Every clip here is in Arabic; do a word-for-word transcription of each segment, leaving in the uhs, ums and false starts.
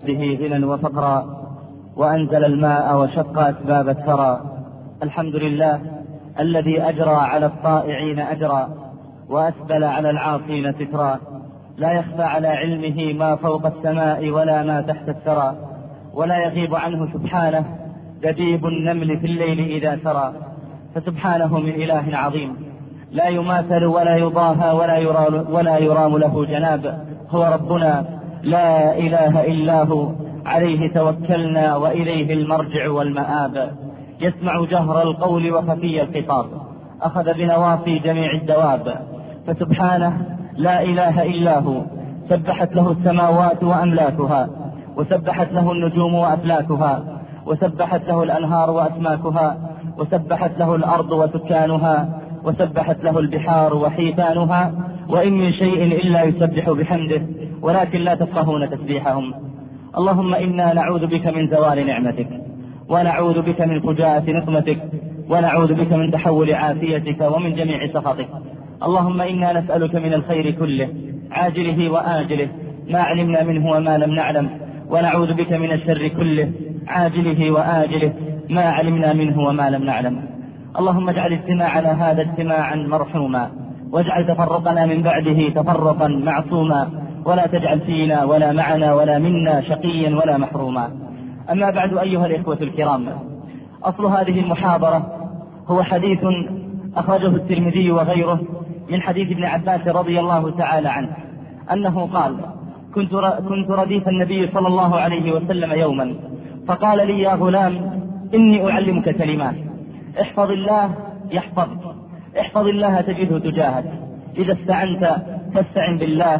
به غنى وفقرا، وأنزل الماء وشق أسباب الثرى. الحمد لله الذي أجرى على الطائعين أجرا، وأسبل على العاصين سترا. لا يخفى على علمه ما فوق السماء ولا ما تحت الثرى، ولا يغيب عنه سبحانه دبيب النمل في الليل إذا سرى. فسبحانه من إله عظيم لا يماثل ولا يضاهى ولا يرام, ولا يرام له جناب. هو ربنا لا إله إلا هو، عليه توكلنا وإليه المرجع والمآب. يسمع جهر القول وخفي الخطاب، أخذ بنواصي جميع الدواب. فسبحانه لا إله إلا هو، سبحت له السماوات وأملاكها، وسبحت له النجوم وأفلاكها، وسبحت له الأنهار وأسماكها، وسبحت له الأرض وسكانها، وسبحت له البحار وحيتانها. وإن من شيء إلا يسبح بحمده ولكن لا تفقهون تسبيحهم. اللهم إنا نعوذ بك من زوال نعمتك، ونعوذ بك من فجاءة نقمتك، ونعوذ بك من تحول عافيتك ومن جميع سخطك. اللهم إنا نسألك من الخير كله عاجله وآجله ما علمنا منه وما لم نعلم، ونعوذ بك من الشر كله عاجله وآجله ما علمنا منه وما لم نعلم. اللهم اجعل اجتماعنا هذا اجتماعا مرحوما، واجعل تفرقنا من بعده تفرقا معصوما، ولا تجعل فينا ولا معنا ولا منا شقيا ولا محروما. أما بعد، أيها الإخوة الكرام، أصل هذه المحاضرة هو حديث أخرجه الترمذي وغيره من حديث ابن عباس رضي الله تعالى عنه أنه قال: كنت كنت رديف النبي صلى الله عليه وسلم يوما، فقال لي: يا غلام، إني أعلمك كلمات، احفظ الله يحفظك، احفظ الله تجده تجاهك، إذا استعنت فاستعن بالله.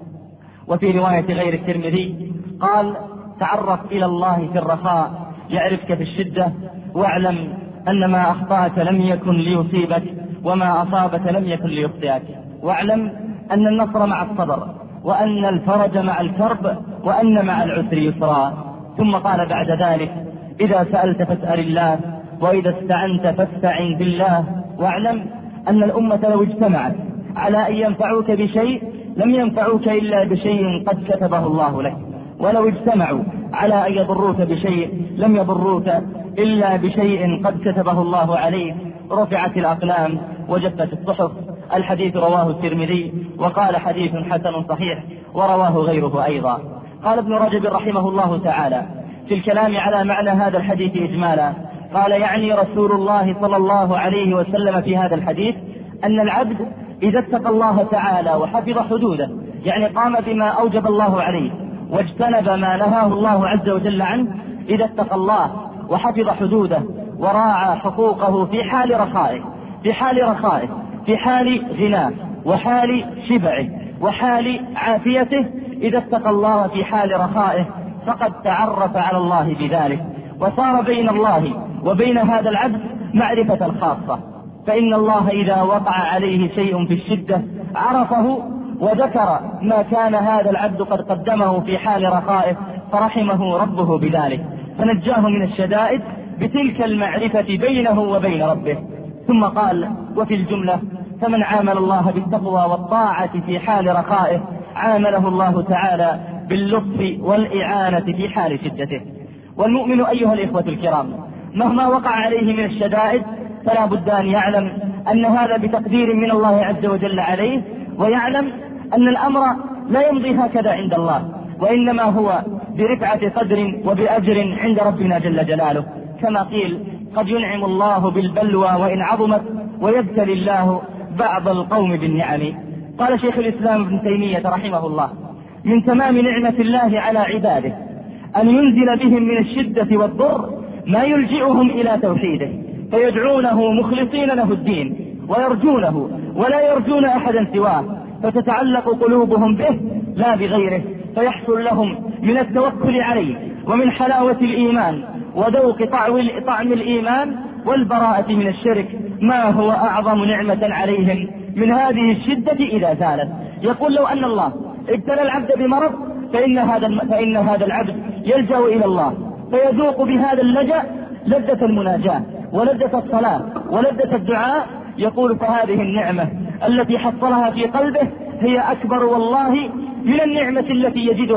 وفي رواية غير الترمذي قال: تعرف إلى الله في الرخاء يعرفك في الشدة، واعلم أن ما أخطأك لم يكن ليصيبك، وما أصابك لم يكن ليخطئك، واعلم أن النصر مع الصبر، وأن الفرج مع الكرب، وأن مع العسر يسرا. ثم قال بعد ذلك: إذا سألت فاسأل الله، وإذا استعنت فاستعن بالله، واعلم أن الأمة لو اجتمعت على أن ينفعوك بشيء لم ينفعوك إلا بشيء قد كتبه الله لك، ولو اجتمعوا على أن يضروك بشيء لم يضروك إلا بشيء قد كتبه الله عليك. رفعت الأقلام وجفت الصحف. الحديث رواه الترمذي وقال: حديث حسن صحيح، ورواه غيره أيضا. قال ابن رجب رحمه الله تعالى في الكلام على معنى هذا الحديث إجمالا، قال: يعني رسول الله صلى الله عليه وسلم في هذا الحديث أن العبد إذا اتقى الله تعالى وحفظ حدوده، يعني قام بما أوجب الله عليه واجتنب ما نهاه الله عز وجل عنه، إذا اتقى الله وحفظ حدوده وراعى حقوقه في حال رخائه في حال رخائه في حال غناه وحال شبعه وحال عافيته، إذا اتقى الله في حال رخائه فقد تعرف على الله بذلك، وصار بين الله وبين هذا العبد معرفة خاصة. فإن الله إذا وقع عليه شيء في الشدة عرفه وذكر ما كان هذا العبد قد قدمه في حال رخائه، فرحمه ربه بذلك، فنجاه من الشدائد بتلك المعرفة بينه وبين ربه. ثم قال: وفي الجملة فمن عامل الله بالتقوى والطاعة في حال رخائه عامله الله تعالى باللطف والإعانة في حال شدته. والمؤمن أيها الإخوة الكرام مهما وقع عليه من الشدائد فلا بد أن يعلم أن هذا بتقدير من الله عز وجل عليه، ويعلم أن الأمر لا يمضي هكذا عند الله، وإنما هو برفعة قدر وبأجر عند ربنا جل جلاله. كما قيل: قد ينعم الله بالبلوى وإن عظمت، ويبتلي الله بعض القوم بالنعم. قال شيخ الإسلام ابن تيمية رحمه الله: من تمام نعمة الله على عباده أن ينزل بهم من الشدة والضر ما يلجئهم إلى توحيده، فيدعونه مخلصين له الدين ويرجونه ولا يرجون أحدا سواه، فتتعلق قلوبهم به لا بغيره، فيحصل لهم من التوكل عليه ومن حلاوة الإيمان وذوق طعم الإيمان والبراءة من الشرك ما هو أعظم نعمة عليهم من هذه الشدة إذا زالت. يقول: لو أن الله ابتلى العبد بمرض فإن هذا, فإن هذا العبد يلجأ إلى الله، فيذوق بهذا اللجأ لذة المناجاة ولذة الصلاة ولذة الدعاء. يقول: فهذه النعمة التي حصلها في قلبه هي أكبر والله من النعمة التي يجدها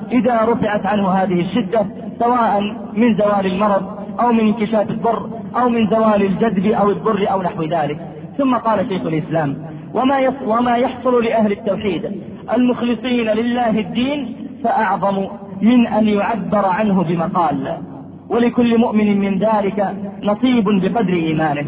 إذا رفعت عنه هذه الشدة، سواء من زوال المرض أو من انكشاف الضر أو من زوال الجذب أو الضر أو نحو ذلك. ثم قال شيخ الإسلام: وما وما يحصل لأهل التوحيد المخلصين لله الدين فأعظم من أن يعبر عنه بمقال، ولكل مؤمن من ذلك نصيب بقدر إيمانه.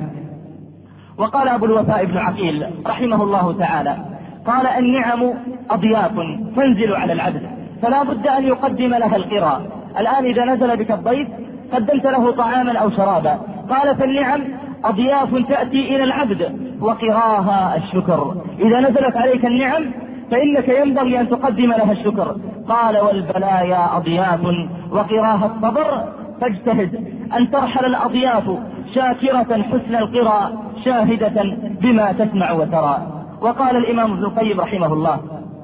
وقال أبو الوفاء بن عقيل رحمه الله تعالى: قال: النعم أضياف تنزل على العبد فلا بد أن يقدم لها القراء. الآن إذا نزل بك الضيف قدمت له طعاما أو شرابا، قال: فالنعم أضياف تأتي إلى العبد وقراها الشكر. إذا نزلت عليك النعم فإنك ينبغي أن تقدم لها الشكر. قال: والبلايا أضياف وقراها الصبر، فاجتهد أن ترحل الأضياف شاكرة حسن القرى شاهدة بما تسمع وترى. وقال الإمام ابن القيم رحمه الله: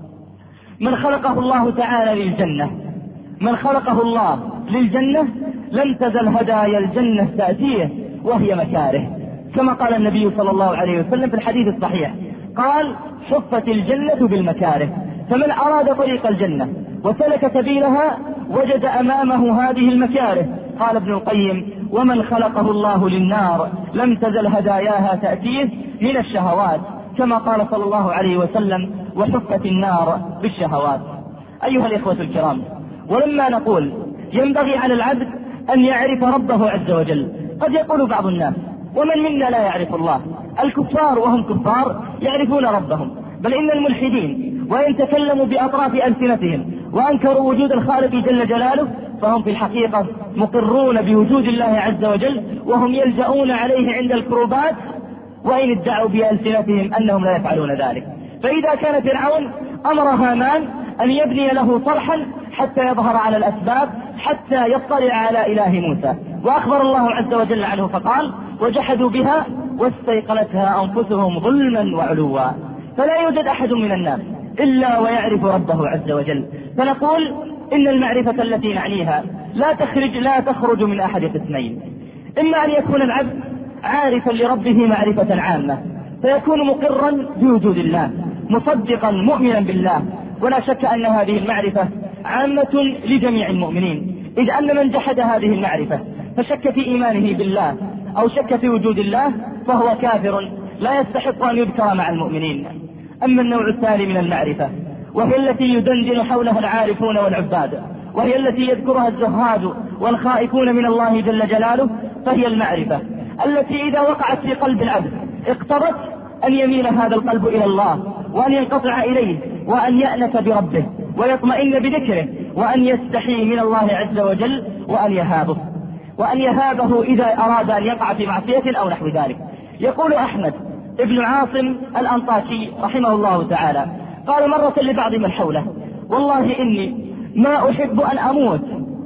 من خلقه الله تعالى للجنة من خلقه الله للجنة لم تزل هدايا الجنة تأتيه وهي مكاره، كما قال النبي صلى الله عليه وسلم في الحديث الصحيح، قال: حفت الجنة بالمكاره. فمن أراد طريق الجنة وسلك سبيلها وجد أمامه هذه المكاره. قال ابن القيم: ومن خلقه الله للنار لم تزل هداياها تأتيه من الشهوات، كما قال صلى الله عليه وسلم: وحفت النار بالشهوات. أيها الإخوة الكرام، ولما نقول ينبغي على العبد أن يعرف ربه عز وجل، قد يقول بعض الناس: ومن منا لا يعرف الله؟ الكفار وهم كفار يعرفون ربهم، بل إن الملحدين وإن تكلموا بأطراف ألسنتهم وأنكروا وجود الخالق جل جلاله فهم في الحقيقة مقرون بوجود الله عز وجل، وهم يلجؤون عليه عند الكروبات، وإن ادعوا بألسنتهم أنهم لا يفعلون ذلك. فإذا كان فرعون أمر هامان أن يبني له صرحا حتى يظهر على الأسباب حتى يطلع على إله موسى، وأخبر الله عز وجل عنه فقال: وجحدوا بها واستيقنتها أنفسهم ظلما وعلوا. فلا يوجد أحد من الناس إلا ويعرف ربه عز وجل. فنقول إن المعرفة التي نعنيها لا تخرج لا تخرج من أحد قسمين: إما أن يكون العبد عارفا لربه معرفة عامة فيكون مقرا بوجود الله مصدقا مؤمنا بالله، ولا شك أن هذه المعرفة عامة لجميع المؤمنين، إذ أن من جحد هذه المعرفة فشك في إيمانه بالله أو شك في وجود الله فهو كافر لا يستحق أن يذكر مع المؤمنين. أما النوع الثاني من المعرفة وهي التي يدندن حولها العارفون والعباد، وهي التي يذكرها الزهاد والخائفون من الله جل جلاله، فهي المعرفة التي إذا وقعت في قلب العبد اقتضت أن يميل هذا القلب إلى الله وأن ينقطع إليه وأن يأنس بربه ويطمئن بذكره وأن يستحي من الله عز وجل وأن يهابه وأن يهابه إذا أراد أن يقع في معصية أو نحو ذلك. يقول أحمد ابن عاصم الأنطاكي رحمه الله تعالى: قال مرة لبعض من حوله: والله إني ما أحب أن أموت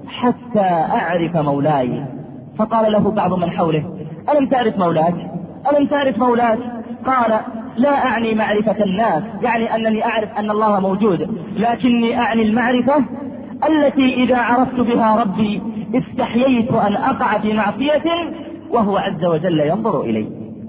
حتى أعرف مولاي. فقال له بعض من حوله: ألم تعرف مولاك؟ ألم تعرف مولاك؟ قال: لا أعني معرفة الناس، يعني أنني أعرف أن الله موجود، لكني أعني المعرفة التي إذا عرفت بها ربي استحييت أن أقع في معصية وهو عز وجل ينظر إلي.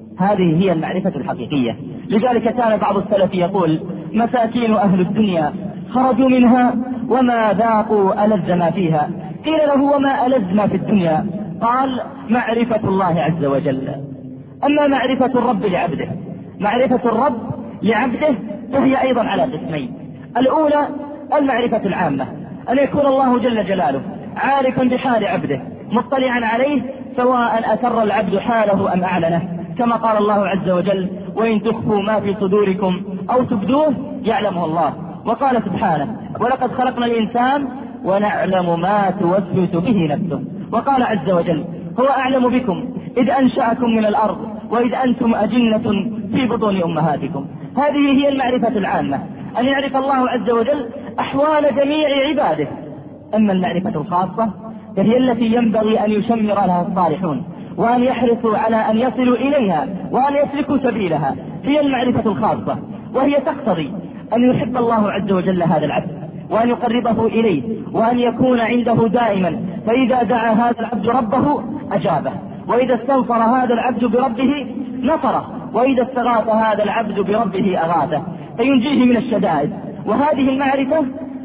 هذه هي المعرفة الحقيقية. لذلك كان بعض السلف يقول: مساكين أهل الدنيا خرجوا منها وما ذاقوا ألذ ما فيها. قيل له: وما ألذ ما في الدنيا؟ قال: معرفة الله عز وجل. أما معرفة الرب لعبده معرفة الرب لعبده فهي أيضا على قسمين: الأولى المعرفة العامة، أن يكون الله جل جلاله عارفا بحال عبده مطلعا عليه سواء أسر العبد حاله أم أعلنه، كما قال الله عز وجل: وإن تخفوا ما في صدوركم أو تبدوه يعلمه الله. وقال سبحانه: ولقد خلقنا الإنسان ونعلم ما توسوس به نفسه. وقال عز وجل: هو أعلم بكم إذ أنشأكم من الأرض وإذ أنتم أجنة في بطون أمهاتكم. هذه هي المعرفة العامة، أن يعرف الله عز وجل أحوال جميع عباده. أما المعرفة الخاصة فهي التي ينبغي أن يشمر لها الصالحون وأن يحرصوا على أن يصلوا إليها وأن يسلكوا سبيلها، هي المعرفة الخاصة، وهي تقتضي أن يحب الله عز وجل هذا العبد وأن يقربه إليه وأن يكون عنده دائما، فإذا دعا هذا العبد ربه أجابه، وإذا استنصر هذا العبد بربه نصره، وإذا استغاث هذا العبد بربه أغاثه، فينجيه من الشدائد. وهذه المعرفة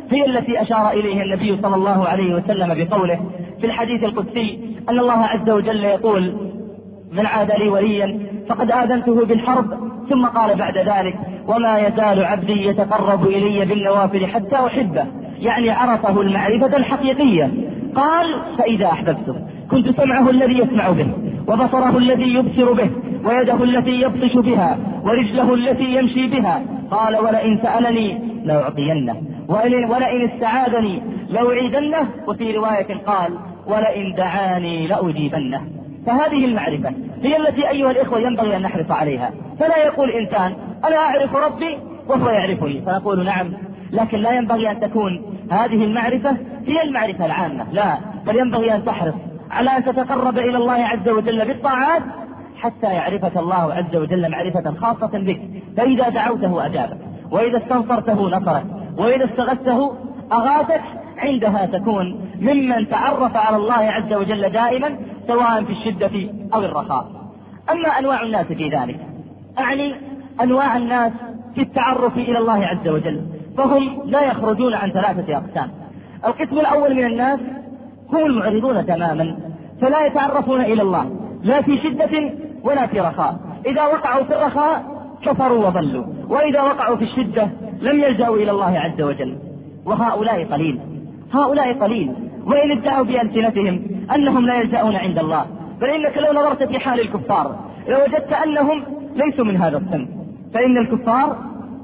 هي التي أشار إليها النبي صلى الله عليه وسلم بقوله في الحديث القدسي أن الله عز وجل يقول: من عاد لي وليا فقد آذنته بالحرب. ثم قال بعد ذلك: وما يزال عبدي يتقرب إلي بالنوافل حتى أحبه، يعني عرفه المعرفة الحقيقية. قال: فإذا أحببته كنت سمعه الذي يسمع به، وبصره الذي يبصر به، ويده التي يبطش بها، ورجله التي يمشي بها. قال: ولئن سألني لأعطينه، ولئن استعاذني لأعيذنه. وفي رواية قال: ولئن دعاني لأجيبنه. فهذه المعرفة هي التي أيها الإخوة ينبغي أن نحرص عليها. فلا يقول إنسان: أنا أعرف ربي وهو يعرفني، فنقول نعم، لكن لا ينبغي أن تكون هذه المعرفة هي المعرفة العامة، لا، بل ينبغي أن تحرص على أن تتقرب إلى الله عز وجل بالطاعات حتى يعرفك الله عز وجل معرفة خاصة بك. فإذا دعوته أجابك، وإذا استنصرته نصرك، وإذا استغثته أغاثك. عندها تكون ممن تعرف على الله عز وجل دائما، سواء في الشدة أو الرخاء. أما أنواع الناس في ذلك، أعني أنواع الناس في التعرف إلى الله عز وجل، فهم لا يخرجون عن ثلاثة أقسام. القسم الأول من الناس هم المعرضون تماما، فلا يتعرفون إلى الله لا في شدة ولا في رخاء. إذا وقعوا في الرخاء كفروا وضلوا، وإذا وقعوا في الشدة لم يلجأوا إلى الله عز وجل. وهؤلاء قليل، هؤلاء قليل، وإن ادعوا بألسنتهم أنهم لا يلجأون عند الله، بل إنك لو نظرت في حال الكفار لوجدت أنهم ليسوا من هذا الصنف. فإن الكفار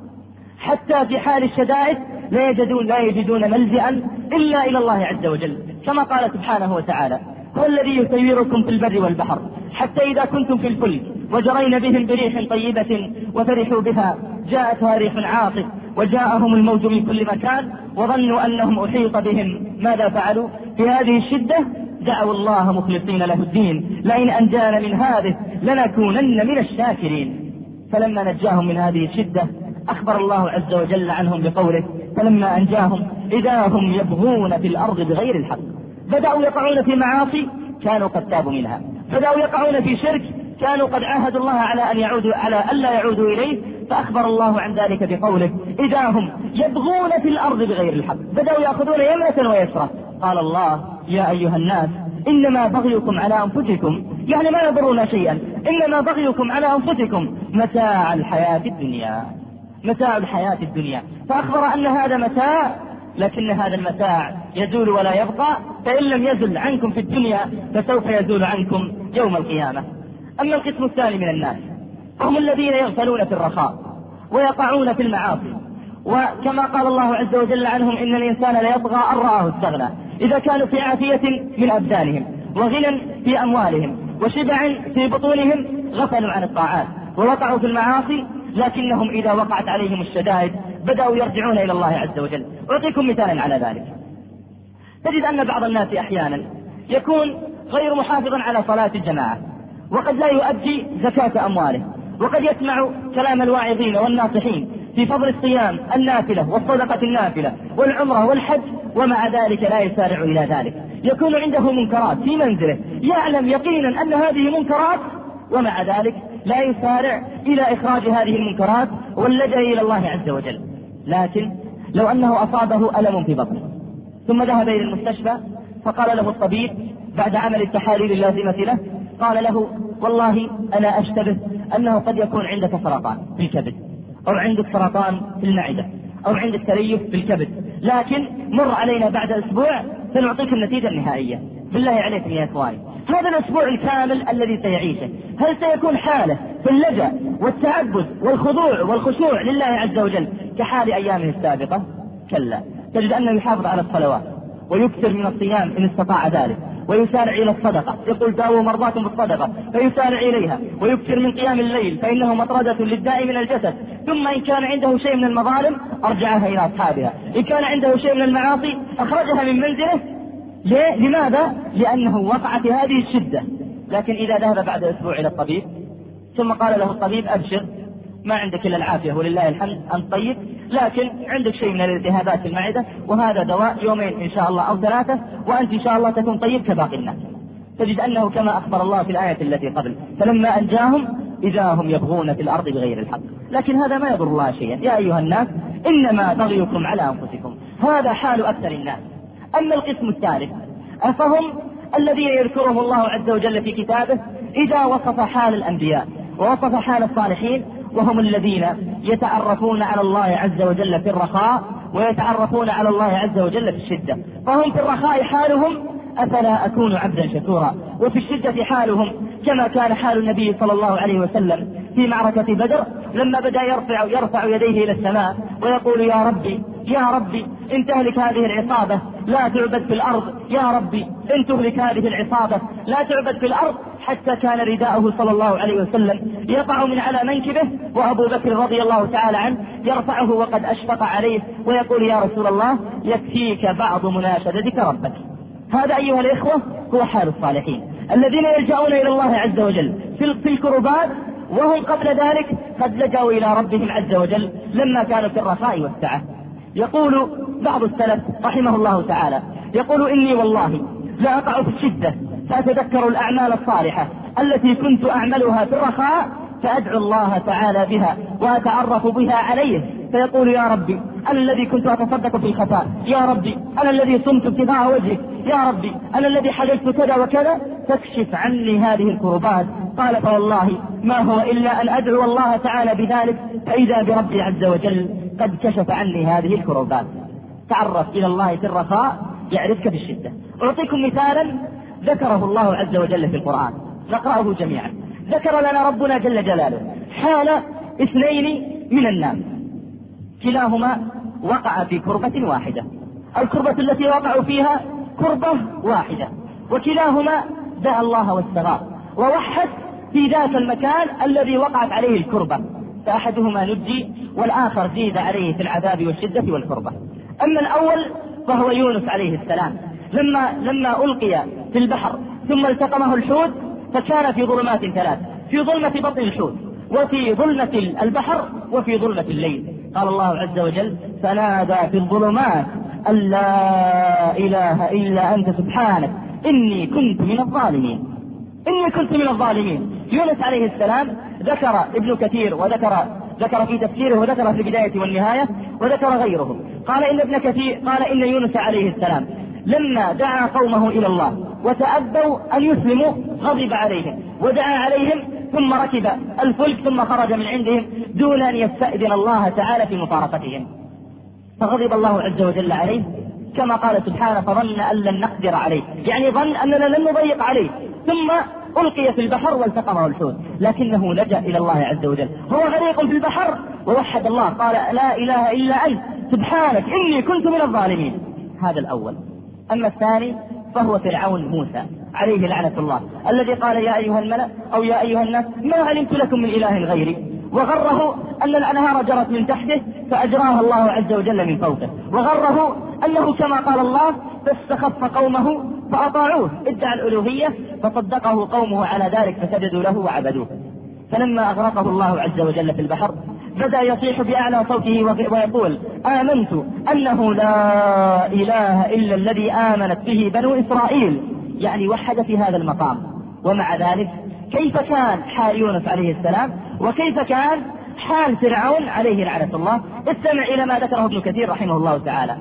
حتى في حال الشدائد لا يجدون, لا يجدون ملجأ إلا إلى الله عز وجل، كما قال سبحانه وتعالى: هو الذي يسيركم في البر والبحر حتى إذا كنتم في الفلك وجرين بهم بريح طيبة وفرحوا بها جاءتها ريح عاصف وجاءهم الموج من كل مكان وظنوا أنهم أحيط بهم. ماذا فعلوا في هذه الشدة؟ دعوا الله مخلصين له الدين: لئن أنجانا من هذه لنكونن من الشاكرين. فلما نجاهم من هذه الشدة أخبر الله عز وجل عنهم بقوله: فلما أنجاهم إذا هم يبغون في الأرض بغير الحق. بدأوا يقعون في معاصي كانوا قد تابوا منها، بدأوا يقعون في شرك كانوا قد عاهدوا الله على أن يعودوا على ألا يعودوا إليه، فأخبر الله عن ذلك بقوله: إذا هم يبغون في الأرض بغير الحق. بدأوا يأخذون يمنة ويسرة. قال الله: يا أيها الناس إنما بغيكم على أنفسكم، يعني ما يضرون شيئا، إنما بغيكم على أنفسكم متاع الحياة الدنيا، متاع الحياة الدنيا. فأخبر أن هذا متاع، لكن هذا المتاع يزول ولا يبقى، فإن لم يزل عنكم في الدنيا فسوف يزول عنكم يوم القيامة. أما القسم الثاني من الناس هم الذين يغفلون في الرخاء ويقعون في المعاصي، وكما قال الله عز وجل عنهم: إن الإنسان ليطغى أن رآه استغنى. إذا كانوا في عافية من أبدانهم، وغنى في أموالهم، وشبع في بطونهم، غفلوا عن الطاعات ووقعوا في المعاصي، لكنهم إذا وقعت عليهم الشدائد بدأوا يرجعون إلى الله عز وجل. أعطيكم مثالا على ذلك. تجد أن بعض الناس أحيانا يكون غير محافظا على صلاة الجماعة، وقد لا يؤدي زكاة أمواله، وقد يسمع كلام الواعظين والناصحين في فضل الصيام النافلة والصدقة النافلة والعمرة والحج، ومع ذلك لا يسارع إلى ذلك. يكون عنده منكرات في منزله، يعلم يقينا أن هذه منكرات، ومع ذلك لا يسارع إلى إخراج هذه المنكرات واللجأ إلى الله عز وجل. لكن لو أنه أصابه ألم في بطنه ثم ذهب إلى المستشفى فقال له الطبيب بعد عمل التحاليل اللازمة له، قال له: والله أنا أشتبه أنه قد يكون عندك سرطان في الكبد، أو عندك سرطان في المعدة، أو عندك تليف في الكبد، لكن مر علينا بعد أسبوع سنعطيك النتيجة النهائية. بالله عليكم يا إخواني، هذا الأسبوع الكامل الذي سيعيشه هل سيكون حاله في اللجأ والتعبد والخضوع والخشوع لله عز وجل كحال أيامه السابقة؟ كلا. تجد أنه يحافظ على الصلوات ويكثر من الصيام إن استطاع ذلك، ويسارع إلى الصدقة، يقول: داووا مرضاكم بالصدقة، فيسارع إليها، ويكثر من قيام الليل فإنه مطردة للداء من الجسد. ثم إن كان عنده شيء من المظالم أرجعها إلى أصحابها، إن كان عنده شيء من المعاصي أخرجها من منزله. ليه؟ لماذا؟ لأنه وقع في هذه الشدة. لكن إذا ذهب بعد أسبوع إلى الطبيب ثم قال له الطبيب: أبشر، ما عندك إلا العافية ولله الحمد أنت طيب، لكن عندك شيء من الالتهابات في المعدة، وهذا دواء يومين إن شاء الله أو ثلاثة وأنت إن شاء الله تكون طيب كباقي الناس. تجد أنه كما أخبر الله في الآية التي قبل: فلما أنجاهم إذا هم يبغون في الأرض بغير الحق. لكن هذا ما يضر الله شيئا. يا أيها الناس إنما بغيكم على أنفسكم. هذا حال أكثر الناس. أما القسم الثالث فهم الذين يذكرهم الله عز وجل في كتابه إذا وصف حال الأنبياء ووصف حال الصالحين، وهم الذين يتعرفون على الله عز وجل في الرخاء ويتعرفون على الله عز وجل في الشدة. فهم في الرخاء حالهم أفلا أكون عبدا شكورا، وفي الشدة حالهم كما كان حال النبي صلى الله عليه وسلم في معركة بدر لما بدأ يرفع, يرفع يديه إلى السماء ويقول يا ربي يا ربي إن تهلك هذه العصابة لا تعبد في الأرض، يا ربي إن تهلك هذه العصابة لا تعبد في الأرض، حتى كان رداءه صلى الله عليه وسلم يقع من على منكبه، وأبو بكر رضي الله تعالى عنه يرفعه وقد أشفق عليه ويقول يا رسول الله يكفيك بعض مناشدتك ربك. هذا أيها الإخوة هو حال الصالحين الذين يلجأون إلى الله عز وجل في الكربات، وهم قبل ذلك قد لجأوا إلى ربهم عز وجل لما كانوا في الرخاء والسعة. يقول بعض السلف رحمه الله تعالى يقول إني والله لا أقع في الشدة فأتذكر الأعمال الصالحة التي كنت أعملها في الرخاء فأدعو الله تعالى بها وأتعرف بها عليه، فيقول يا ربي أنا الذي كنت أتصدق في الخفاء، يا ربي أنا الذي صمت ابتغاء وجهك، يا ربي أنا الذي حللت كذا وكذا فاكشف عني هذه الكربات. قال فوالله ما هو إلا أن أدعو الله تعالى بذلك فإذا بربي عز وجل قد كشف عني هذه الكربات. تعرف إلى الله في الرخاء يعرفك في الشدة. أعطيكم مثالا ذكره الله عز وجل في القرآن نقرأه جميعا. ذكر لنا ربنا جل جلاله حال اثنين من الناس كلاهما وقع في كربة واحدة، الكربة التي وقعوا فيها كربة واحدة، وكلاهما دعا الله واستغاث ووحد في ذات المكان الذي وقعت عليه الكربة، فأحدهما نجي والآخر زيد عليه في العذاب والشدة والكربة. أما الأول فهو يونس عليه السلام لما, لما ألقي في البحر ثم التقمه الحوت فكان في ظلمات ثلاث، في ظلمة بطن الحوت وفي ظلمة البحر وفي ظلمة الليل. قال الله عز وجل فنادى في الظلمات أن لا إله إلا أنت سبحانك إني كنت من الظالمين، إني كنت من الظالمين. يونس عليه السلام ذكر ابن كثير وذكر ذكر في تفسيره وذكر في البداية والنهاية وذكر غيره، قال إن ابن كثير قال إن يونس عليه السلام لما دعا قومه إلى الله وتأبوا أن يسلموا غضب عليهم ودعا عليهم ثم ركب الفلك ثم خرج من عندهم دون أن يستأذن الله تعالى في مفارقتهم، فغضب الله عز وجل عليه كما قال سبحانه فظن أن لن نقدر عليه، يعني ظن أننا لن نضيق عليه، ثم ألقي في البحر والتقمه الحوت، لكنه لجأ إلى الله عز وجل، هو غريق في البحر ووحد الله قال لا إله إلا أنت سبحانك إني كنت من الظالمين. هذا الأول. أما الثاني فهو فرعون موسى عليه لعنة الله الذي قال يا أيها الملأ أو يا أيها الناس ما علمت لكم من إله غيري، وغره أن الأنهار جرت من تحته فأجراها الله عز وجل من فوقه، وغره أنه كما قال الله فاستخف قومه فأطاعوه ادعى الألوهية فصدقه قومه على ذلك فسجدوا له وعبدوه. فلما أغرقه الله عز وجل في البحر بدأ يصيح بأعلى صوته ويقول آمنت أنه لا إله إلا الذي آمنت به بنو إسرائيل، يعني وحد في هذا المقام. ومع ذلك كيف كان حال يونس عليه السلام وكيف كان حال فرعون عليه لعنة الله؟ استمع إلى ما ذكره ابن كثير رحمه الله تعالى.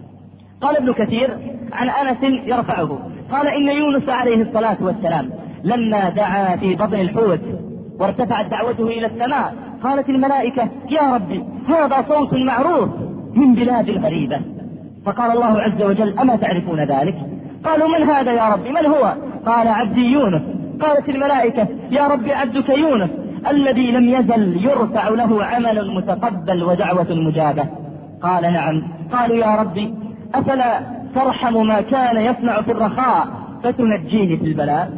قال ابن كثير عن أنس يرفعه قال إن يونس عليه الصلاة والسلام لما دعا في بطن الحوت وارتفعت دعوته إلى السماء قالت الملائكة يا ربي هذا صوت معروف من بلاد غريبة، فقال الله عز وجل أما تعرفون ذلك؟ قالوا من هذا يا ربي من هو؟ قال عبدي يونس. قالت الملائكة يا ربي عبدك يونس الذي لم يزل يرفع له عمل متقبل ودعوة مجابة. قال نعم. قالوا يا ربي أفلا ترحم ما كان يصنع في الرخاء فتنجيه في البلاء؟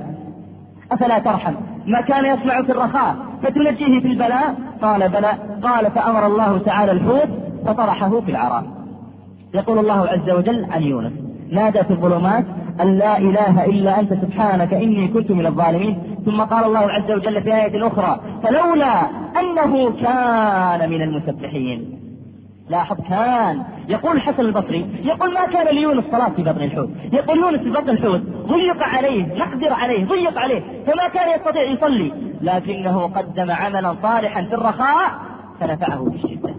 أفلا ترحم ما كان يصنع في الرخاء فتنجيه في البلاء؟ قال بلى. قال فأمر الله تعالى الحوت فطرحه في العراء. يقول الله عز وجل عن يونس نادى في الظلمات أن لا إله إلا أنت سبحانك إني كنت من الظالمين. ثم قال الله عز وجل في آية أخرى فلولا أنه كان من المسبحين. لاحظ كان. يقول الحسن البصري يقول ما كان ليونس صلاة في بطن الحوت، يقول يونس في بطن الحوت ضيق عليه نقدر عليه ضيق عليه فما كان يستطيع يصلي، لكنه قدم عملا صالحا في الرخاء فنفعه في الشدة.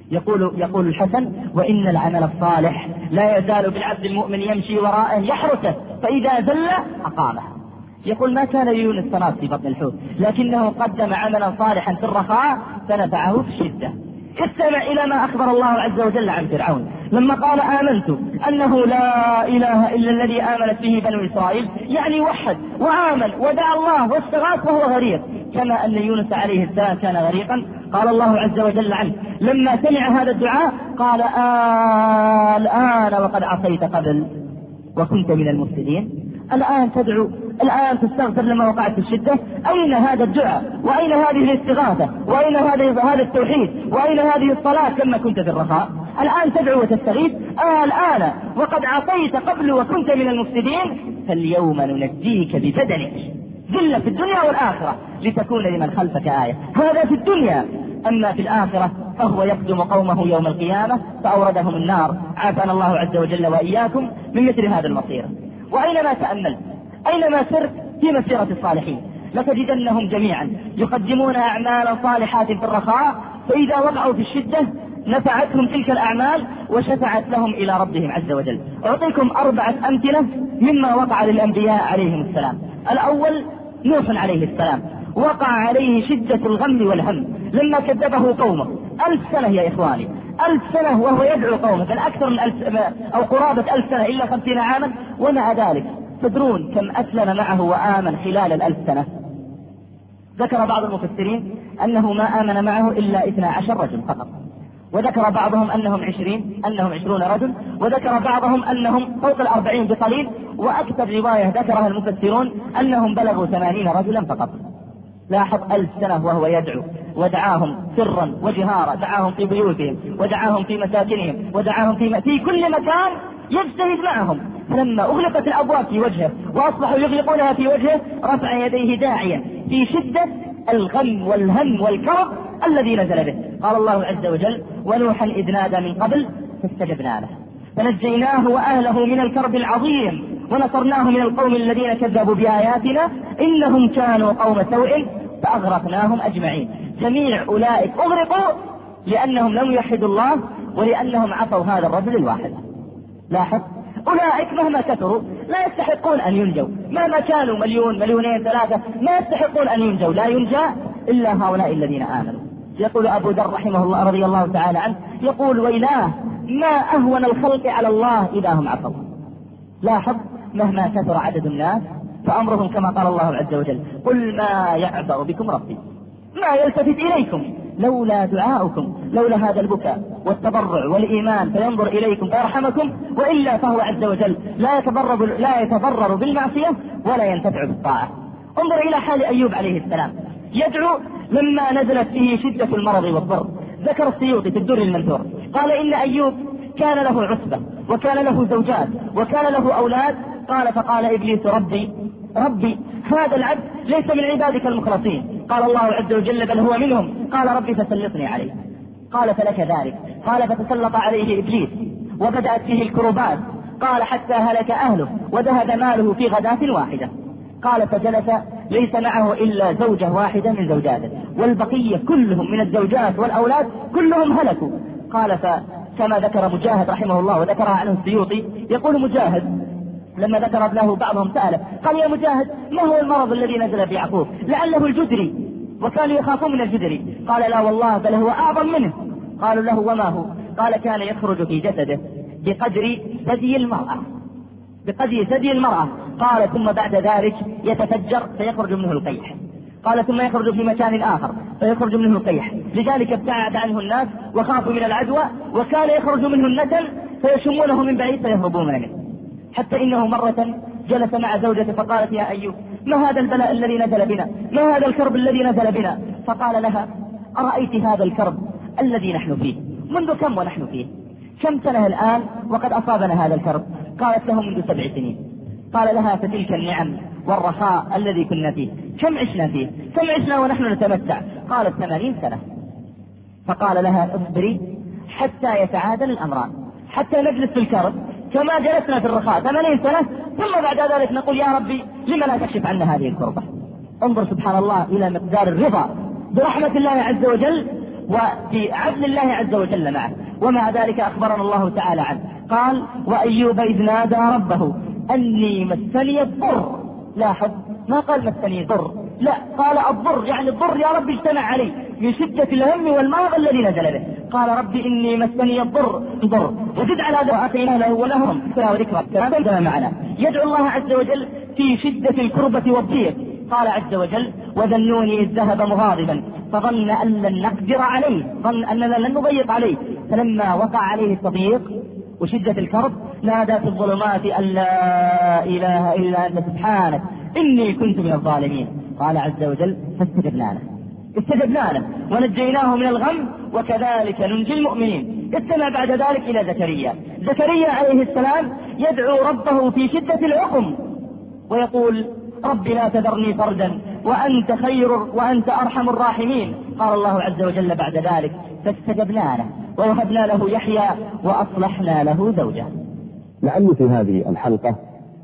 يقول, يقول الحسن: وإن العمل الصالح لا يزال بالعبد المؤمن يمشي وراءه يحرسه فإذا زل أقامه. يقول: ما كان ليونس تناص في بطن الحوت، لكنه قدم عملا صالحا في الرخاء فنفعه في الشدة. استمع إلى ما أخبر الله عز وجل عن فرعون لما قال: آمنت أنه لا إله إلا الذي آمنت به بنو إسرائيل، يعني وحد وآمن ودعا الله واستغاث وهو غريق، كما أن يونس عليه السلام كان غريقا. قال الله عز وجل عنه لما سمع هذا الدعاء قال: آه الآن وقد عصيت قبل وكنت من المفسدين. الآن تدعو، الآن تستغفر لما وقعت في الشدة. أين هذا الدعاء؟ وأين هذه الاستغاثة؟ وأين هذا التوحيد؟ وأين هذه الصلاة لما كنت في الرخاء؟ الآن تدعو وتستغيث. آه الآن وقد عصيت قبل وكنت من المفسدين، فاليوم ننجيك ببدنك ذلة في الدنيا والآخرة لتكون لمن خلفك آية. هذا في الدنيا، أما في الآخرة فهو يقدم قومه يوم القيامة فأوردهم النار. عافانا الله عز وجل وإياكم من مثل هذا المصير. وأينما تأمل، أينما سرت في مسيرة الصالحين لتجدنهم جميعا يقدمون أعمالا صالحات في الرخاء، فإذا وقعوا في الشدة نفعتهم تلك الأعمال وشفعت لهم إلى ربهم عز وجل. أعطيكم أربعة أمثلة مما وقع للأنبياء عليهم السلام. الأول نوح عليه السلام، وقع عليه شدة الغم والهم لما كذبه قومه ألف سنة يا إخواني، ألف سنة وهو يدعو قومه، بل أكثر من ألف أو قرابة ألف سنة إلا خمسين عاما. ومع ذلك تدرون كم أسلم معه وآمن خلال الألف سنة؟ ذكر بعض المفسرين أنه ما آمن معه إلا اثنا عشر رجل فقط، وذكر بعضهم أنهم عشرين أنهم عشرون رجل، وذكر بعضهم أنهم فوق الأربعين بقليل، وأكثر رواية ذكرها المفسرون أنهم بلغوا ثمانين رجلا فقط. لاحظ ألف سنة وهو يدعو، ودعاهم سرا وجهارا، دعاهم في بيوتهم ودعاهم في مساكنهم ودعاهم في, في كل مكان يجتهد معهم. لما أغلقت الأبواب في وجهه وأصبحوا يغلقونها في وجهه رفع يديه داعيا في شدة الغم والهم والكرب الذي نزل به. قال الله عز وجل: ونوحا إذ نادى من قبل فاستجبنا له فنجيناه وأهله من الكرب العظيم ونصرناه من القوم الذين كذبوا بآياتنا إنهم كانوا قوم سوء فأغرقناهم أجمعين. جميع أولئك أغرقوا لأنهم لم يوحدوا الله ولأنهم عصوا هذا الرجل الواحد. لاحظ، أولئك مهما كثروا لا يستحقون أن ينجوا، مهما كانوا مليون مليونين ثلاثة ما يستحقون أن ينجوا، لا ينجى إلا هؤلاء الذين آمنوا. يقول أبو ذر رحمه الله رضي الله تعالى عنه، يقول: ويلاه ما أهون الخلق على الله إذا هم عصوا. لاحظ، مهما كثر عدد الناس فأمرهم كما قال الله عز وجل: قل ما يعبأ بكم ربي ما يلتفت إليكم لولا دعاؤكم، لولا هذا البكاء والتضرع والإيمان فينظر إليكم فيرحمكم، وإلا فهو عز وجل لا يتضرر, لا يتضرر بالمعصية ولا ينتفع بالطاعة. انظر إلى حال أيوب عليه السلام، يدعو لما نزلت فيه شدة المرض والضر. ذكر السيوطي في الدر المنثور قال: إن أيوب كان له عصبة وكان له زوجات وكان له أولاد. قال: فقال إبليس: ربي ربي هذا العبد ليس من عبادك المخلصين. قال الله عز وجل: بل هو منهم. قال: ربي فسلطني عليه. قال: فلك ذلك. قال: فتسلط عليه إبليس وبدأت فيه الكروبات. قال: حتى هلك أهله وذهب ماله في غداة واحدة. قال: فجلس ليس معه إلا زوجة واحدة من زوجاته، والبقية كلهم من الزوجات والأولاد كلهم هلكوا. قال: فكما ذكر مجاهد رحمه الله وذكرها عنه السيوطي، يقول مجاهد لما ذكر ابنه بعضهم سأله قال: يا مجاهد ما هو المرض الذي نزل بيعقوب؟ لعله الجدري، وكانوا يخافون من الجدري. قال: لا والله بل هو أعظم منه. قالوا له: وما هو؟ قال: كان يخرج في جسده بقدر ثدي المرأة، بقدر ثدي المرأة. قال: ثم بعد ذلك يتفجر فيخرج منه القيح. قال: ثم يخرج في مكان آخر فيخرج منه القيح، لذلك ابتعد عنه الناس وخافوا من العدوى، وكان يخرج منه النتن فيشمونه من بعيد فيهربون منه. حتى إنه مرة جلس مع زوجته فقالت: يا أيوب ما هذا البلاء الذي نزل بنا؟ ما هذا الكرب الذي نزل بنا؟ فقال لها: أرأيت هذا الكرب الذي نحن فيه منذ كم ونحن فيه؟ كم سنة الآن وقد أصابنا هذا الكرب؟ قالت له: منذ سبع سنين. قال لها: فتلك النعم والرخاء الذي كنا فيه كم عشنا فيه؟ كم عشنا ونحن نتمتع؟ قالت: ثمانين سنة. فقال لها: اصبري حتى يتعادل الأمران، حتى نجلس في الكرب كما جلسنا في الرخاء ثمانين سنة، ثم بعد ذلك نقول: يا ربي لما لا تكشف عنا هذه الكربة؟ انظر سبحان الله إلى مقدار الرضا برحمة الله عز وجل وفي عدل الله عز وجل معه. ومع ذلك أخبرنا الله تعالى عنه قال: وأيوب إذ نادى ربه أني مسني الضر. لاحظ ما قال مسني ضر، لا قال الضر، يعني الضر يا رب اجتمع علي من شدة الهم والمرض الذي نزل به. قال: ربي إني مسني الضر ضر. وزد على ذلك وآتينا له ولهم وذكرى كما معنا. يدعو الله عز وجل في شدة الكربة والضيق. قال عز وجل: وذنوني إذ ذهب مغاضبا فظن أن لن نقدر عليه، ظن أننا لن نضيق عليه، فلما وقع عليه التضييق وشدة الكرب نادى في الظلمات أن لا إله إلا أنت سبحانك إني كنت من الظالمين. قال عز وجل: فاستجبنا له استجبنا له ونجيناه من الغم وكذلك ننجي المؤمنين. استمع بعد ذلك إلى زكريا. زكريا عليه السلام يدعو ربه في شدة العقم ويقول: رب لا تذرني فردا وأنت خير وأنت أرحم الراحمين. قال الله عز وجل بعد ذلك: فاستجبنا له ووهبنا له يحيى وأصلحنا له زوجه. لعلي في هذه الحلقة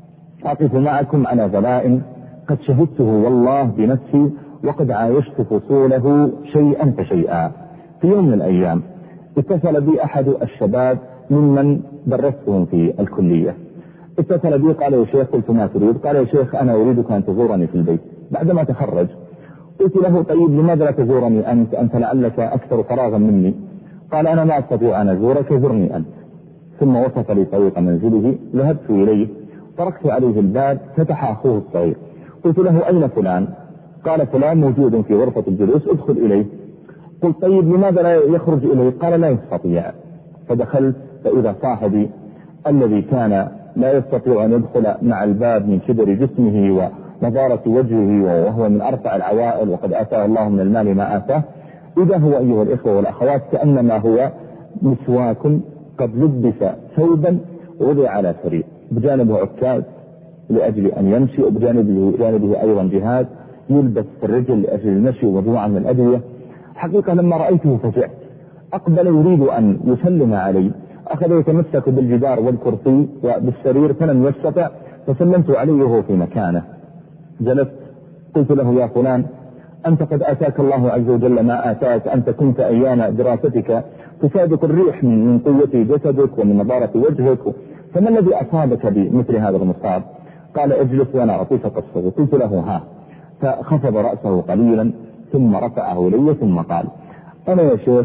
أقف معكم على بلاء قد شهدته والله بنفسي وقد عايشت فصوله شيئا فشيئا. في يوم من الأيام اتصل بي أحد الشباب ممن درستهم في الكلية، اتصل بي قال: يا شيخ. قلت: ما تريد؟ قال: يا شيخ أنا أريدك أن تزورني في البيت بعدما تخرج. قلت له: طيب لماذا لا تزورني أنت؟ أنت لعلك أكثر فراغا مني. قال: أنا ما أستطيع أن أزورك، زرني أنت. ثم وصف لي طريق منزله، ذهبت إليه طرقت عليه الباب، فتح أخوه الصغير. قلت له: أين فلان؟ قال: فلان موجود في غرفة الجلوس، ادخل إليه. قلت: طيب لماذا لا يخرج إليه؟ قال: لا يستطيع. فدخلت فإذا صاحبي الذي كان لا يستطيع أن يدخل مع الباب من كبر جسمه ونضارة وجهه وهو من أرفع العوائل وقد آتاه الله من المال ما آتاه، إذا هو أيها الإخوة والأخوات كأنما هو مسواك قد لبس ثوبا ووضع على سرير، بجانبه عكاز لأجل أن يمشي، وبجانبه جانبه أيضا جهاز يلبس في الرجل لأجل المشي ومجموعة من الأدوية. حقيقة لما رأيته فزعت. أقبل يريد أن يسلم علي، أخذ يتمسك بالجدار والكرسي وبالسرير فلم يستطع، فسلمت عليه وهو في مكانه. جلست قلت له: يا فلان، أنت قد آتاك الله عز وجل ما آتاك، أنت كنت أيام دراستك تسابق الريح من قوة جسدك ومن نضارة وجهك، فما الذي أصابك بمثل هذا المصاب؟ قال: اجلس وأنا أعطيك قصته. قلت له: ها. فخفض رأسه قليلا ثم رفعه إلي ثم قال: أنا يا شيخ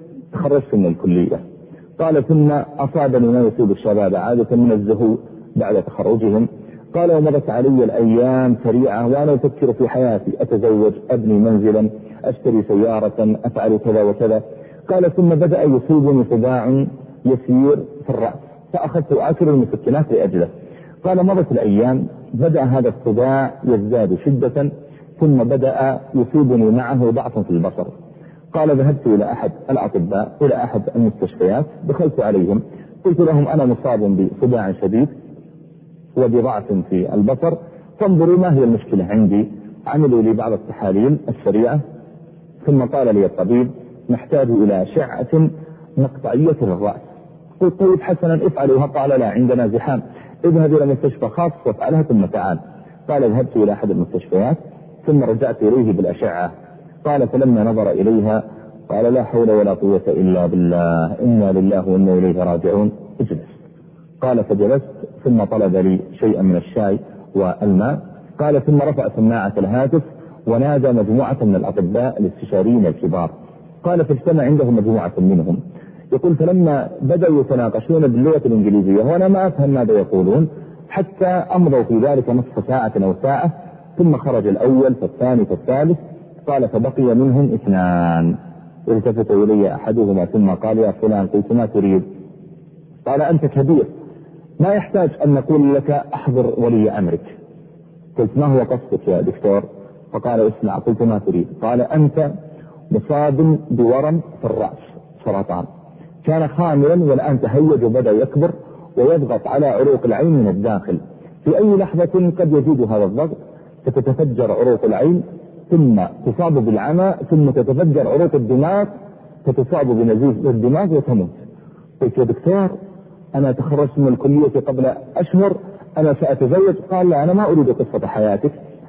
تخرجت من الكلية. قال: ثم أصابني ما يصيب الشباب عادة من الزهو بعد تخرجهم. قال: ومضت علي الأيام سريعة وأنا أفكر في حياتي، أتزوج، أبني منزلا، أشتري سيارة، أفعل كذا وكذا. قال: ثم بدأ يصيبني صداع يسير في الرأس، فأخذت آكل المسكنات لأجله. قال: مضت الأيام، بدأ هذا الصداع يزداد شدة، ثم بدأ يصيبني معه ضعف في البصر. قال: ذهبت إلى أحد الأطباء، إلى أحد المستشفيات، دخلت عليهم قلت لهم: أنا مصاب بصداع شديد وبضعف في البصر، فانظروا ما هي المشكلة عندي. عملوا لي بعض التحاليل السريعة، ثم قال لي الطبيب: نحتاج إلى أشعة مقطعية للرأس. قلت: طيب حسنا افعلوها. قال: لا، عندنا زحام، اذهب إلى مستشفى خاص وافعلها ثم تعال. قال: ذهبت إلى أحد المستشفيات ثم رجعت إليه بالأشعة. قال: فلما نظر إليها قال: لا حول ولا قوة إلا بالله، إنا لله وإنا إليه راجعون، اجلس. قال: فجلست ثم طلب لي شيئا من الشاي والماء. قال: ثم رفع سماعة الهاتف ونادى مجموعة من الأطباء الاستشاريين الكبار. قال: فاجتمع عنده مجموعة منهم. يقول: فلما بدأوا يتناقشون باللغة الإنجليزية وأنا ما أفهم ماذا يقولون، حتى أمضوا في ذلك نصف ساعة أو ساعة، ثم خرج الأول فالثاني فالثالث. قال: فبقي منهم اثنان. التفت إلي أحدهما ثم قال: يا فلان. قلت: ما تريد؟ قال: أنت كبير، ما يحتاج أن نقول لك أحضر ولي أمرك. قلت: ما هو قصدك يا دكتور؟ فقال: اسمع. قلت: ما تريد؟ قال: أنت مصاب بورم في الرأس، سرطان، كان خاملا والآن تهيج وبدأ يكبر ويضغط على عروق العين من الداخل. في أي لحظة قد يزيد هذا الضغط فتتفجر عروق العين، ثم تصاب بالعمى، ثم تتفجر عروق الدماغ فتصاب بنزيف الدماغ وتموت. قلت: يا دكتور، أنا تخرجت من الكلية قبل أشهر، أنا سأتزوج. قال: لا، أنا ما أريد قصة حياتك،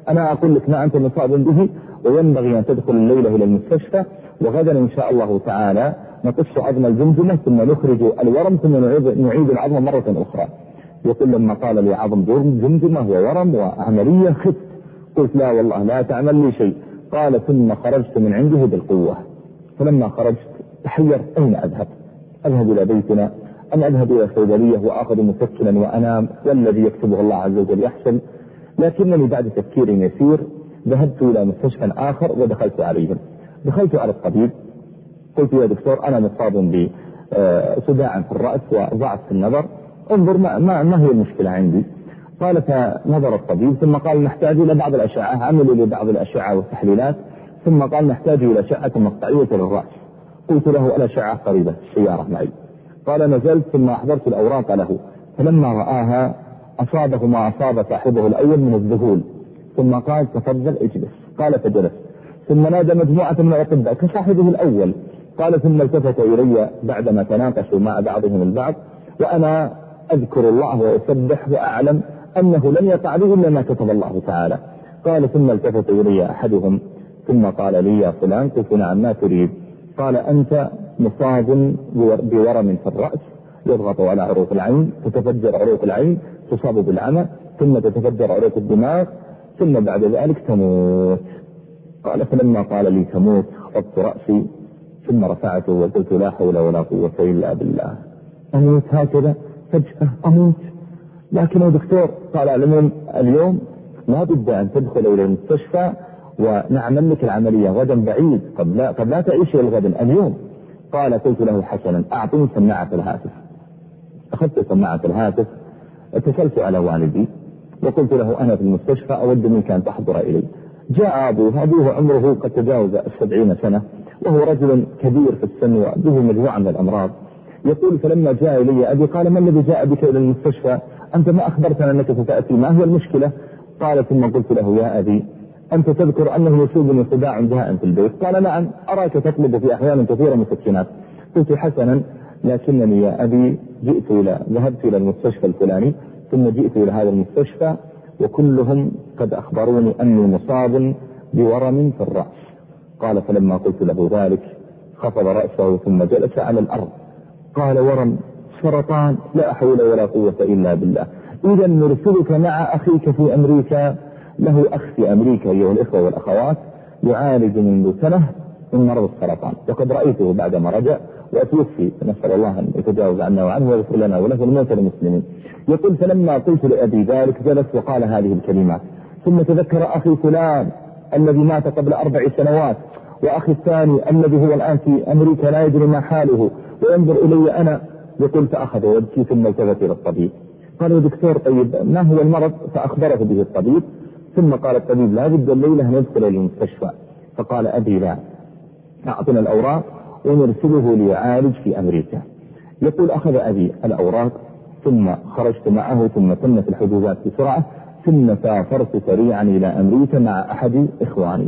أنا أقول لك ما أنت مصاب به وينبغي أن تدخل الليلة إلى المستشفى، وغدا إن شاء الله تعالى نقص عظم الجمجمة ثم نخرج الورم ثم نعيد, نعيد العظم مرة أخرى. يقول لما قال لي عظم جمجمة وورم وعملية خفت، قلت لا والله لا تعمل لي شيء. قال ثم خرجت من عنده بالقوة. فلما خرجت تحيرت أين أذهب؟ أذهب إلى بيتنا أم أذهب إلى صيدلية وأخذ مسكنا وأنام والذي يكتبه الله عز وجل يحسن؟ لكنني بعد تفكير يسير ذهبت إلى مستشفى آخر ودخلت عليهم. دخلت على الطبيب قلت يا دكتور أنا مصاب بصداع في الرأس وضعف في النظر، انظر ما, ما, ما هي المشكلة عندي. قال فنظر الطبيب ثم قال نحتاج إلى بعض الأشعة، عملوا لي بعض الأشعة والتحليلات ثم قال نحتاج إلى أشعة مقطعية للرأس. قلت له الأشعة قريبة السيارة معي. قال نزلت ثم أحضرت الأوراق له، فلما رآها أصابه ما أصاب صاحبه الأول من الذهول، ثم قال تفضل اجلس. قال فجلس، ثم نادى مجموعة من الأطباء كصاحبه الأول. قال ثم التفت إلي بعدما تناقشوا مع بعضهم البعض وأنا أذكر الله وأسبح وأعلم أنه لن يقع به إلا ما كتب الله تعالى. قال ثم التفت إلي أحدهم ثم قال لي يا فلان. قلت نعم ما تريد؟ قال أنت مصاب بورم في الرأس يضغط على عروق العين، تتفجر عروق العين، تصاب بالعمى، ثم تتفجر عروق الدماغ، ثم بعد ذلك تموت. قال فلما قال لي تموت خفضت رأسي ثم رفعته وقلت لا حول ولا قوة إلا بالله، أموت هكذا فجأة أموت؟ لكن يا دكتور قال العلوم اليوم لا بد أن تدخل إلى المستشفى ونعمل لك العملية غدا بعيد، قد لا, قد لا تعيش الغدا اليوم. قال قلت له حسنا أعطني سماعة الهاتف. أخذت سماعة الهاتف، اتصلت على والدي وقلت له أنا في المستشفى أود منك أن تحضر إلي. جاء أبوه، أبوه عمره قد تجاوز السبعين سنة وهو رجل كبير في السن وبه مجموعة من الأمراض. يقول فلما جاء إلي أبي قال ما الذي جاء بك إلى المستشفى؟ أنت ما أخبرتنا أنك ستأتي، ما هي المشكلة؟ قال ثم قلت له يا أبي أنت تذكر أنه يصيبني صداع دهاء في البيت؟ قال نعم أراك تطلب في أحيان كثيرة مسكنات. قلت حسنا لكنني يا أبي جئت إلى ذهبت إلى المستشفى الفلاني ثم جئت إلى هذا المستشفى وكلهم قد أخبروني أني مصاب بورم في الرأس. قال فلما قلت له ذلك خفض رأسه ثم جلس على الأرض. قال ورم سرطان؟ لا حول ولا قوة إلا بالله. إذا نرسلك مع أخيك في أمريكا، له أخ في أمريكا أيها الإخوة والأخوات يعالج منذ سنة من مرض السرطان، وقد رأيته بعدما رجع وأتوفي، نسأل الله أن يتجاوز عنا وعنه ويغفر لنا وله الموتى المسلمين. يقول فلما قلت لأبي ذلك جلس وقال هذه الكلمات، ثم تذكر أخي فلان الذي مات قبل أربع سنوات، وأخي الثاني الذي هو الآن في أمريكا لا يدري ما حاله وينظر إلي أنا. يقول فأخذ ويبكي ثم التفت إلى الطبيب. قال يا دكتور طيب ما هو المرض؟ فأخبره به الطبيب. ثم قال الطبيب لا بد الليلة ندخل إلى المستشفى. فقال أبي لا، أعطنا الأوراق ونرسله ليعالج في أمريكا. يقول أخذ أبي الأوراق ثم خرجت معه ثم تمت الحجوزات بسرعة ثم سافرت سريعا إلى أمريكا مع أحد إخواني.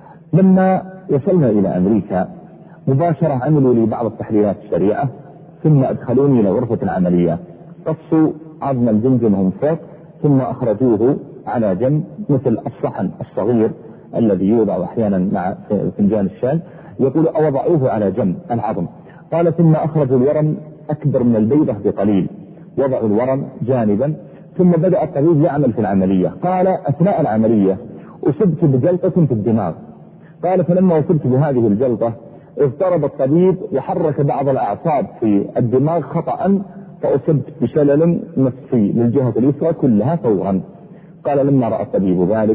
لما وصلنا إلى أمريكا مباشرة عملوا لي بعض التحليلات السريعة ثم أدخلوني إلى غرفة العمليات، قصوا عظم الجمجمة من فوق ثم أخرجوه على جنب مثل الصحن الصغير الذي يوضع أحيانا مع فنجان الشاي. يقول وضعوه على جنب العظم. قال ثم أخرجوا الورم أكبر من البيضة بقليل، وضعوا الورم جانبا ثم بدأ الطبيب يعمل في العملية. قال أثناء العملية أصبت بجلطة في الدماغ. قال فلما أصبت بهذه الجلطة اضطرب الطبيب وحرك بعض الأعصاب في الدماغ خطأ فأصبت بشلل نصفي للجهة اليسرى كلها فورا. قال لما رأى الطبيب ذلك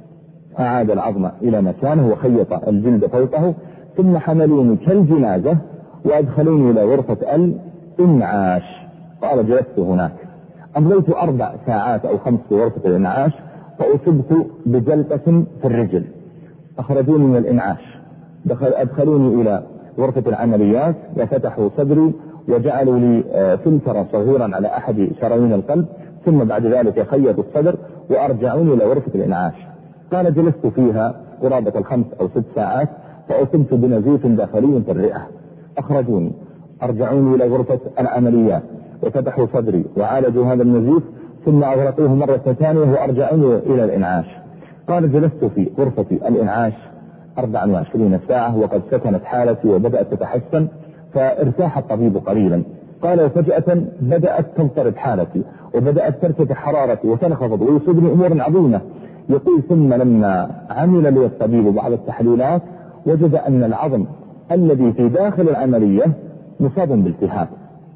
أعاد العظم إلى مكانه وخيط الجلد فوقه ثم حملوني كالجنازة وأدخلوني إلى غرفة الإنعاش. قال جلست هناك أمضيت أربع ساعات أو خمس في غرفة الإنعاش فأصبت بجلطة في الرجل. أخرجوني من الإنعاش دخل أدخلوني إلى غرفة العمليات وفتحوا صدري وجعلوا لي فلترا صغيرا على أحد شرايين القلب ثم بعد ذلك خيطوا الصدر وأرجعوني إلى غرفة الإنعاش. قال جلست فيها قرابة الخمس أو ست ساعات فأصبت بنزيف داخلي في الرئة. أخرجوني أرجعوني إلى غرفة العمليات وفتحوا صدري وعالجوا هذا النزيف ثم أغلقوه مرة ثانية وأرجعوني إلى الإنعاش. قال جلست في غرفة الإنعاش أربع وعشرين ساعة وقد سكنت حالتي وبدأت تتحسن، فارتاح الطبيب قليلا. قال وفجأة بدأت تضطرب حالتي وبدأت ترتفع حرارتي وتنخفض ويصيبني أمور عظيمة. يقول ثم لما عمل لي الطبيب بعض التحليلات وجد أن العظم الذي في داخل العملية مصاب بالتهاب.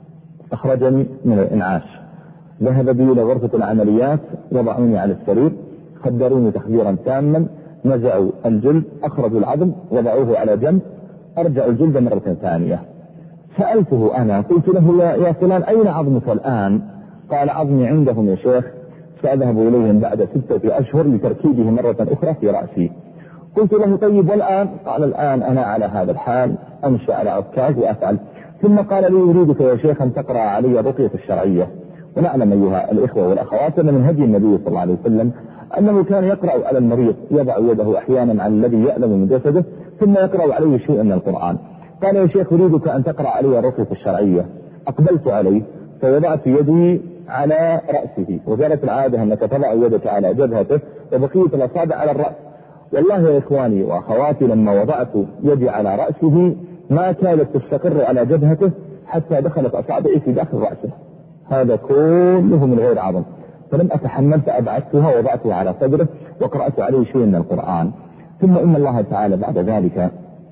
أخرجني من الإنعاش، ذهب بي إلى غرفة العمليات، وضعوني على السرير، خدروني تخديرا تاما، نزعوا الجلد، أخرجوا العظم، وضعوه على جنب، أرجعوا الجلد مرة ثانية. سألته أنا، قلت له يا فلان أين عظمك الآن؟ قال عظمي عندهم يا شيخ، سأذهب إليهم بعد ستة أشهر لتركيبه مرة أخرى في رأسي. قلت له طيب والآن؟ قال الآن أنا على هذا الحال أمشي على عكاز وأفعل. ثم قال لي يريدك يا شيخ أن تقرأ علي الرقية الشرعية. ونعلم أيها الإخوة والأخوات أن من هدي النبي صلى الله عليه وسلم أنه كان يقرأ على المريض، يضع يده أحيانا على الذي يألم من جسده ثم يقرأ عليه شيئا من القرآن. قال يا شيخ أريدك أن تقرأ علي الرقية الشرعية. أقبلت عليه فوضعت يدي على رأسه، وجرت العادة أنك تضع يدك على جبهته وبقية الأصابع على الرأس. والله يا إخواني وأخواتي لما وضعت يدي على رأسه ما كانت تستقر على جبهته حتى دخلت أصابعي في داخل رأسه، هذا كله من غير عظم. فلم أتحمل فأبعدتها ووضعتها على صدره وقرأت عليه شيء من القرآن. ثم إن الله تعالى بعد ذلك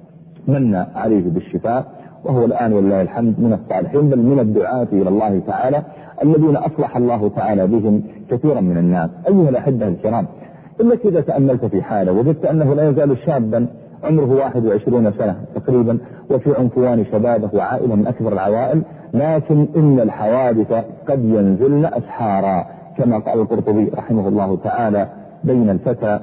من عليه بالشفاء، وهو الآن والله الحمد من الصالحين بل من الدعاة إلى الله تعالى الذين أصلح الله تعالى بهم كثيرا من الناس. أيها الأحبة الكرام، إنك إذا تأملت في حاله وجدت أنه لا يزال شابا عمره واحد وعشرين سنة تقريبا، وفي عنفوان شبابه وعائلة من أكبر العوائل، لكن إن الحوادث قد ينزلن أسحارا، كما قال القرطبي رحمه الله تعالى: بين الفتى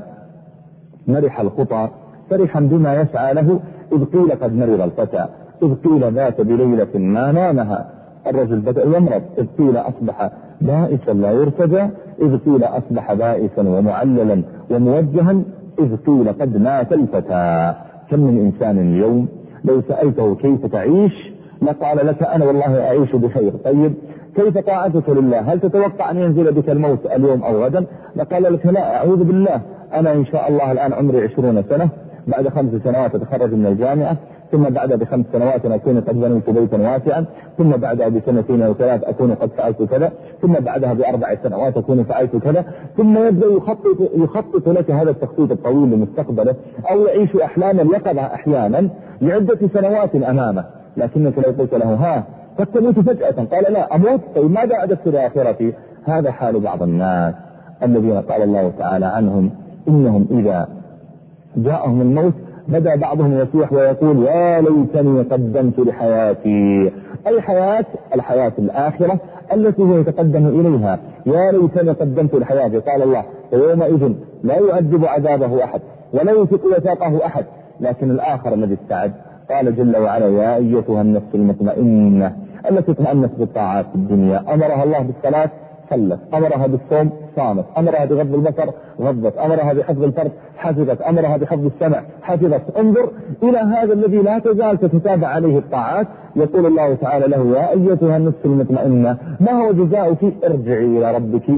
مرح الخطى فرحا بما يسعى له، إذ قيل قد مرض الفتى، إذ قيل ذات بليلة ما نامها، الرجل بدأ يمرض، إذ قيل أصبح بائسا لا يرتجى، إذ قيل أصبح بائسا ومعللا وموجها، إذ قيل قد مات الفتى. كم من إنسان اليوم لو سألته كيف تعيش لقال لك أنا والله أعيش بخير. طيب كيف طاعتك لله؟ هل تتوقع أن ينزل بك الموت اليوم أو غدا؟ لقال لك لا، أعوذ بالله، أنا إن شاء الله الآن عمري عشرون سنة، بعد خمس سنوات أتخرج من الجامعة، ثم بعدها بخمس سنوات أكون قد بنيت بيتا واسعا، ثم بعدها بسنتين أو ثلاث أكون قد فعلت كذا، ثم بعدها بأربع سنوات أكون فعلت كذا، ثم يبدأ يخطط, يخطط لك هذا التخطيط الطويل لمستقبله، أو يعيش أحلاما يقظة أحيانا لعدة سنوات أمامه. لكنك لو قلت له ها قد تموت فجأة، قال لا أموت، طيب ماذا أعددت لآخرتي؟ هذا حال بعض الناس الذين قال الله تعالى عنهم إنهم إذا جاءهم الموت بدأ بعضهم يصيح ويقول يا ليتني قدمت لحياتي، أي حياة؟ الحياة الآخرة التي هو يتقدم إليها. يا ليتني قدمت لحياتي، قال الله فيومئذ لا يعذب عذابه أحد ولا يثق وثاقه أحد، لكن الآخر الذي استعد قال جل وعلا يا أيتها النفس المطمئنة التي اطمأنت بالطاعات في الدنيا، أمرها الله بالصلاة صلت، أمرها بالصوم صامت، أمرها بغض البصر غضت، أمرها بحفظ الفرد حفظت، أمرها بحفظ السمع حفظت. انظر إلى هذا الذي لا تزال تتتابع عليه الطاعات، يقول الله تعالى له يا أيتها النفس المطمئنة ما هو جزاؤك؟ ارجعي إلى ربك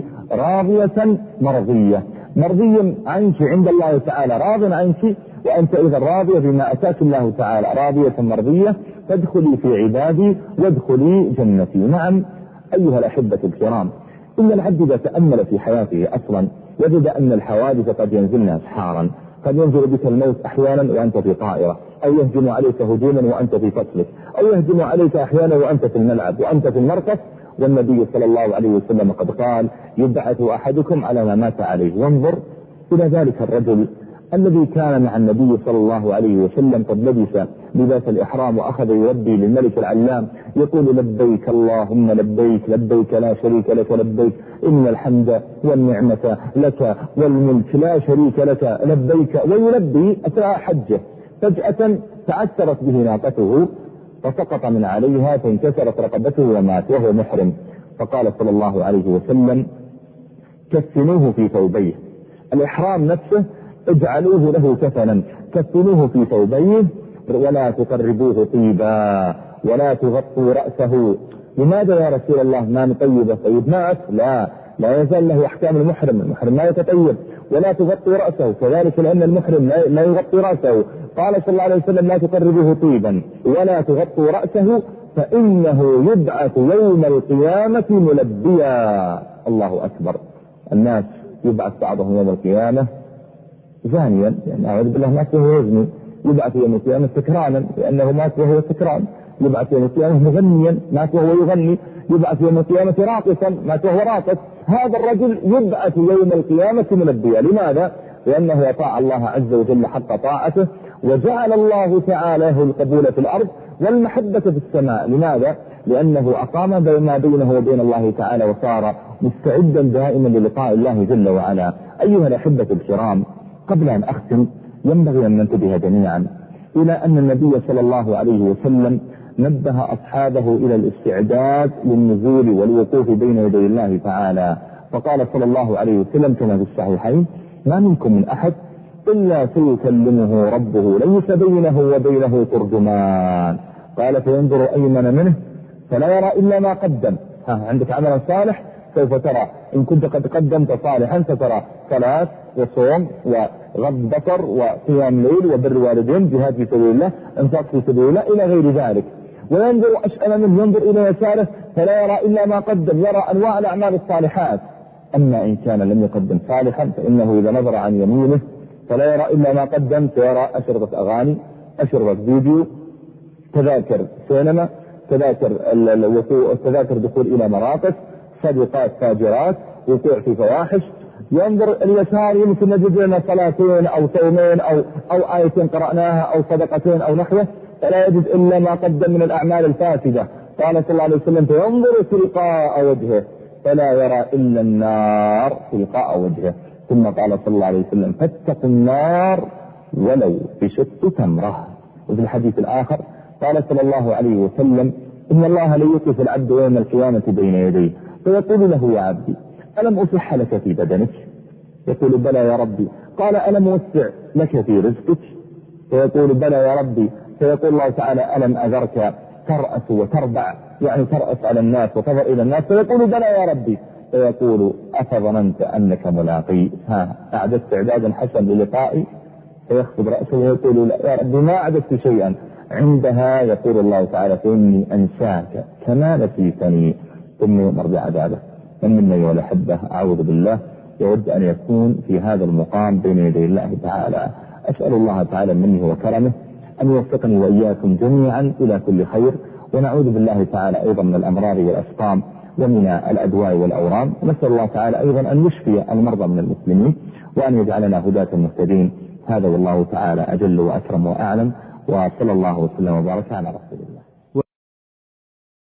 راضية مرضية، مرضي عنك عند الله تعالى، راض عنك، وأنت إذا راضية بما أتاك الله تعالى راضية مرضية فادخلي في عبادي وادخلي جنتي. نعم أيها الأحبة الكرام، إن العبد إذا تأمل في حياته أصلا وجد أن الحوادث قد ينزلن أسحارا، قد ينزل بك الموت أحيانا وأنت في طائرة، أو يهجم عليك هجوما وأنت في فصلك، أو يهجم عليك أحيانا وأنت في الملعب وأنت في المركز. والنبي صلى الله عليه وسلم قد قال يبعث أحدكم على ما مات عليه. وانظر إلى ذلك الرجل الذي كان مع النبي صلى الله عليه وسلم قد لبس لباس الإحرام وأخذ يودي للملك العلام يقول لبيك اللهم لبيك لبيك لا شريك لك لبيك إن الحمد والنعمة لك والملك لا شريك لك لبيك، ويلبي أثناء حجه. فجأة تعثرت به ناقته فسقط من عليها فانكسرت رقبته ومات وهو محرم. فقال صلى الله عليه وسلم كفنوه في ثوبيه، الإحرام نفسه اجعلوه له كفنا، كفنوه في ثوبيه ولا تقربوه طيبا ولا تغطوا رأسه. لماذا يا رسول الله ما نطيبه؟ طيب مات؟ لا لا يزال له أحكام المحرم، المحرم ما يتطيب. ولا تغطي رأسه، كذلك لأن المحرم لا يغطي رأسه. قال صلى الله عليه وسلم لا تقربوه طيبا ولا تغطوا رأسه فإنه يبعث يوم القيامة ملبيا. الله أكبر. الناس يبعث بعضهم يوم القيامة زانيا، يعني أعوذ بالله مات وهو يزني، يبعث يوم القيامة سكرانا لأنه مات وهو سكران، يبعث يوم القيامة مغنيا مات وهو يغني، يبعث يوم القيامة راقصا مات وهو راقص. هذا الرجل يبعث يوم القيامة ملبيا. لماذا؟ لأنه أطاع الله عز وجل حق طاعته، وجعل الله تعالى له القبول في الأرض والمحبة في السماء. لماذا؟ لأنه أقام ما بينه وبين الله تعالى وصار مستعدا دائما للقاء الله جل وعلا. أيها الأحبة الكرام، قبل أن أختم ينبغي أن ننتبه جميعا إلى أن النبي صلى الله عليه وسلم نبه أصحابه إلى الاستعداد للنزول والوقوف بين يدي الله تعالى، فقال صلى الله عليه وسلم كما في الصحيحين: ما منكم من أحد إلا سيكلمه ربه ليس بينه وبينه ترجمان. قال: فينظر أيمن منه فلا يرى إلا ما قدم. ها عندك عمل صالح سوف ترى، إن كنت قد قدمت صالحا سترى صلاة وصوم وغض بصر وقيام ليل وبر والدين، جهاد في سبيل الله، انفاق في سبيل الله، إلى غير ذلك. وينظر أشأم منه ينظر إلى يساره فلا يرى إلا ما قدم، يرى أنواع الأعمال الصالحات. أما إن كان لم يقدم صالحا فإنه إذا نظر عن يمينه فلا يرى إلا ما قدم، سيرى أشرطة أغاني، أشرطة فيديو، تذاكر سينما، تذاكر تذاكر دخول إلى مراقص، صدقات فاجرات، وقوع في فواحش. ينظر اليسار يمكن نجد لنا صلاتين أو صومين أو أو آيتين قرأناها أو صدقتين أو نحوه، فلا يجد إلا ما قدم من الأعمال الفاسدة. قال صلى الله عليه وسلم: فينظر تلقاء وجهه فلا يرى إلا النار تلقاء وجهه. ثم قال صلى الله عليه وسلم: فاتقوا النار ولو بشق تمرة. وفي الحديث الآخر قال صلى الله عليه وسلم: إن الله ليوقف العبد يوم القيامة بين يديه فيقول له: يا عبدي ألم أصح لك في بدنك؟ يقول: بلى يا ربي. قال: ألم أوسع لك في رزقك؟ فيقول: بلى يا ربي. فيقول الله تعالى: ألم أذرك ترأس وتربع، يعني ترأس على الناس وتظر إلى الناس؟ فيقول: بلى يا ربي. فيقول: أفظننت أنك ملاقي؟ ها أعددت إعدادا حسن للقائي؟ فيخفض رأسه ويقول: لا يا ربي ما أعددت شيئا. عندها يقول الله تعالى: فإني أنساك كما نسيتني، ثم يؤمر بعذابه. من منا أيها الأحبة أعوذ بالله يود أن يكون في هذا المقام بين يدي الله تعالى. أسأل الله تعالى منه وكرمه أن يوفقني وإياكم جميعا إلى كل خير، ونعوذ بالله تعالى أيضا من الأمراض والأسقام ومن الأدواء والأورام. نسأل الله تعالى أيضا أن يشفي المرضى من المسلمين وأن يجعلنا هداة مهتدين. هذا والله تعالى أجل وأكرم وأعلم، وصلى الله وسلم وبارك على رسوله.